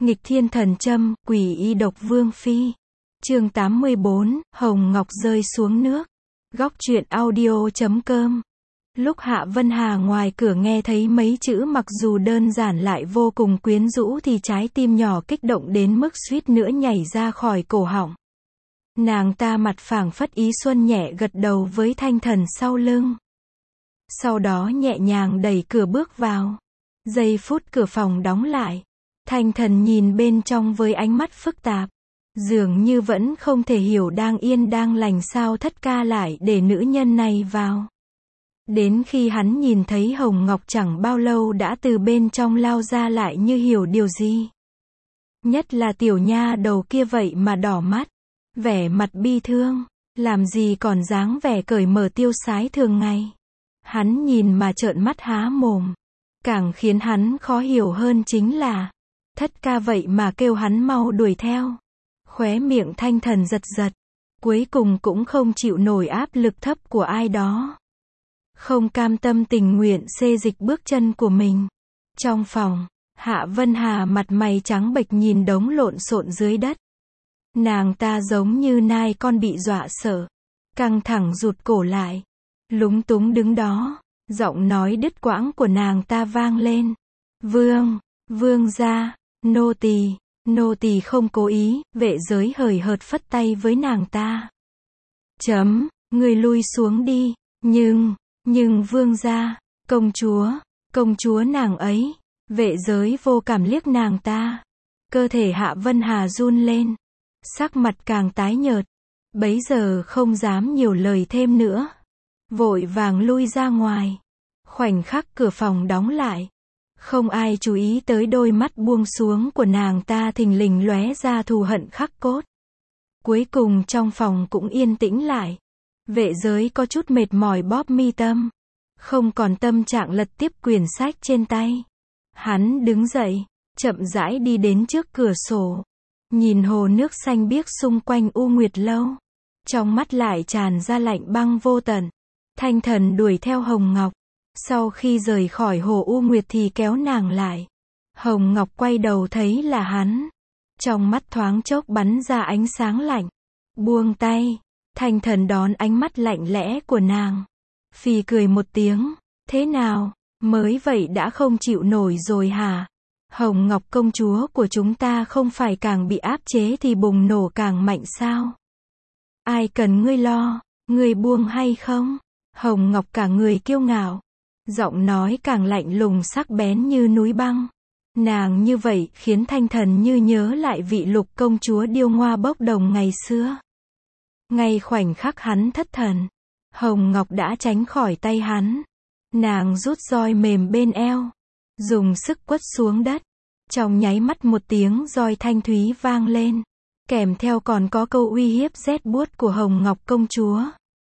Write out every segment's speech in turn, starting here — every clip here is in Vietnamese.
Nghịch thiên thần châm, quỷ y độc vương phi. Chương 84, Hồng Ngọc rơi xuống nước. Góc truyện audio.com. Lúc Hạ Vân Hà ngoài cửa nghe thấy mấy chữ mặc dù đơn giản lại vô cùng quyến rũ thì trái tim nhỏ kích động đến mức suýt nữa nhảy ra khỏi cổ họng. Nàng ta mặt phảng phất ý xuân nhẹ gật đầu với Thanh Thần sau lưng. Sau đó nhẹ nhàng đẩy cửa bước vào. Giây phút cửa phòng đóng lại. Thanh Thần nhìn bên trong với ánh mắt phức tạp. Dường như vẫn không thể hiểu đang yên đang lành sao thất ca lại để nữ nhân này vào. Đến khi hắn nhìn thấy Hồng Ngọc chẳng bao lâu đã từ bên trong lao ra lại như hiểu điều gì. Nhất là tiểu nha đầu kia vậy mà đỏ mắt. Vẻ mặt bi thương. Làm gì còn dáng vẻ cởi mở tiêu sái thường ngày. Hắn nhìn mà trợn mắt há mồm. Càng khiến hắn khó hiểu hơn chính là thất ca vậy mà kêu hắn mau đuổi theo. Khóe miệng Thanh Thần giật giật. Cuối cùng cũng không chịu nổi áp lực thấp của ai đó. Không cam tâm tình nguyện xê dịch bước chân của mình. Trong phòng, Hạ Vân Hà mặt mày trắng bệch nhìn đống lộn xộn dưới đất. Nàng ta giống như nai con bị dọa sợ. Căng thẳng rụt cổ lại. Lúng túng đứng đó. Giọng nói đứt quãng của nàng ta vang lên. Vương gia, nô tỳ không cố ý, vệ giới hời hợt phất tay với nàng ta. Người lui xuống đi, nhưng vương gia, công chúa nàng ấy, vệ giới vô cảm liếc nàng ta. Cơ thể Hạ Vân Hà run lên, sắc mặt càng tái nhợt, bấy giờ không dám nhiều lời thêm nữa. Vội vàng lui ra ngoài. Khoảnh khắc cửa phòng đóng lại. Không ai chú ý tới đôi mắt buông xuống của nàng ta thình lình lóe ra thù hận khắc cốt. Cuối cùng trong phòng cũng yên tĩnh lại. Vệ giới có chút mệt mỏi bóp mi tâm. Không còn tâm trạng lật tiếp quyển sách trên tay. Hắn đứng dậy, chậm rãi đi đến trước cửa sổ. Nhìn hồ nước xanh biếc xung quanh U Nguyệt Lâu. Trong mắt lại tràn ra lạnh băng vô tận. Thanh Thần đuổi theo Hồng Ngọc. Sau khi rời khỏi hồ U Nguyệt thì kéo nàng lại. Hồng Ngọc quay đầu thấy là hắn. Trong mắt thoáng chốc bắn ra ánh sáng lạnh. Buông tay. Thanh Thần đón ánh mắt lạnh lẽ của nàng. Phì cười một tiếng. Thế nào, mới vậy đã không chịu nổi rồi hả? Hồng Ngọc công chúa của chúng ta không phải càng bị áp chế thì bùng nổ càng mạnh sao? Ai cần ngươi lo, ngươi buông hay không? Hồng Ngọc cả người kiêu ngạo. Giọng nói càng lạnh lùng sắc bén như núi băng. Nàng như vậy khiến Thanh Thần như nhớ lại vị lục công chúa điêu ngoa bốc đồng ngày xưa. Ngay khoảnh khắc hắn thất thần, Hồng Ngọc đã tránh khỏi tay hắn. Nàng rút roi mềm bên eo, dùng sức quất xuống đất. Trong nháy mắt một tiếng roi thanh thúy vang lên. Kèm theo còn có câu uy hiếp rét buốt của Hồng Ngọc công chúa.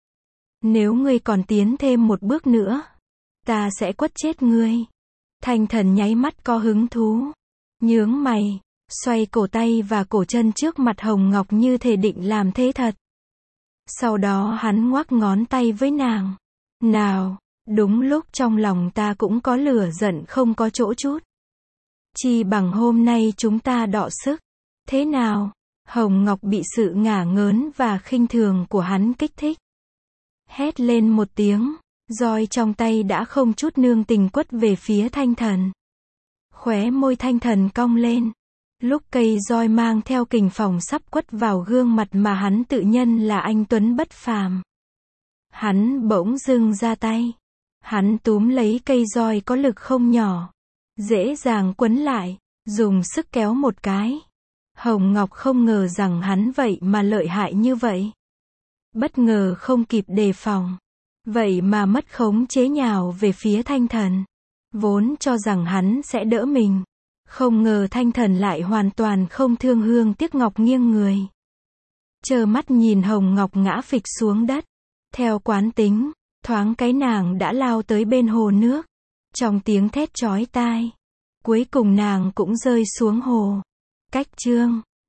Nếu ngươi còn tiến thêm một bước nữa, ta sẽ quất chết ngươi. Thanh Thần nháy mắt có hứng thú. Nhướng mày, xoay cổ tay và cổ chân trước mặt Hồng Ngọc như thể định làm thế thật. Sau đó hắn ngoắc ngón tay với nàng. Nào, đúng lúc trong lòng ta cũng có lửa giận không có chỗ chút. Chi bằng hôm nay chúng ta đọ sức. Thế nào? Hồng Ngọc bị sự ngả ngớn và khinh thường của hắn kích thích. Hét lên một tiếng. Roi trong tay đã không chút nương tình quất về phía Thanh Thần. Khóe môi Thanh Thần cong lên. Lúc cây roi mang theo kình phòng sắp quất vào gương mặt mà hắn tự nhân là anh tuấn bất phàm. Hắn bỗng dưng ra tay. Hắn túm lấy cây roi có lực không nhỏ. Dễ dàng quấn lại, dùng sức kéo một cái. Hồng Ngọc không ngờ rằng hắn vậy mà lợi hại như vậy. Bất ngờ không kịp đề phòng. Vậy mà mất khống chế nhào về phía Thanh Thần. Vốn cho rằng hắn sẽ đỡ mình. Không ngờ Thanh Thần lại hoàn toàn không thương hương tiếc ngọc nghiêng người. Trơ mắt nhìn Hồng Ngọc ngã phịch xuống đất. Theo quán tính, thoáng cái nàng đã lao tới bên hồ nước. Trong tiếng thét chói tai. Cuối cùng nàng cũng rơi xuống hồ. Cách chương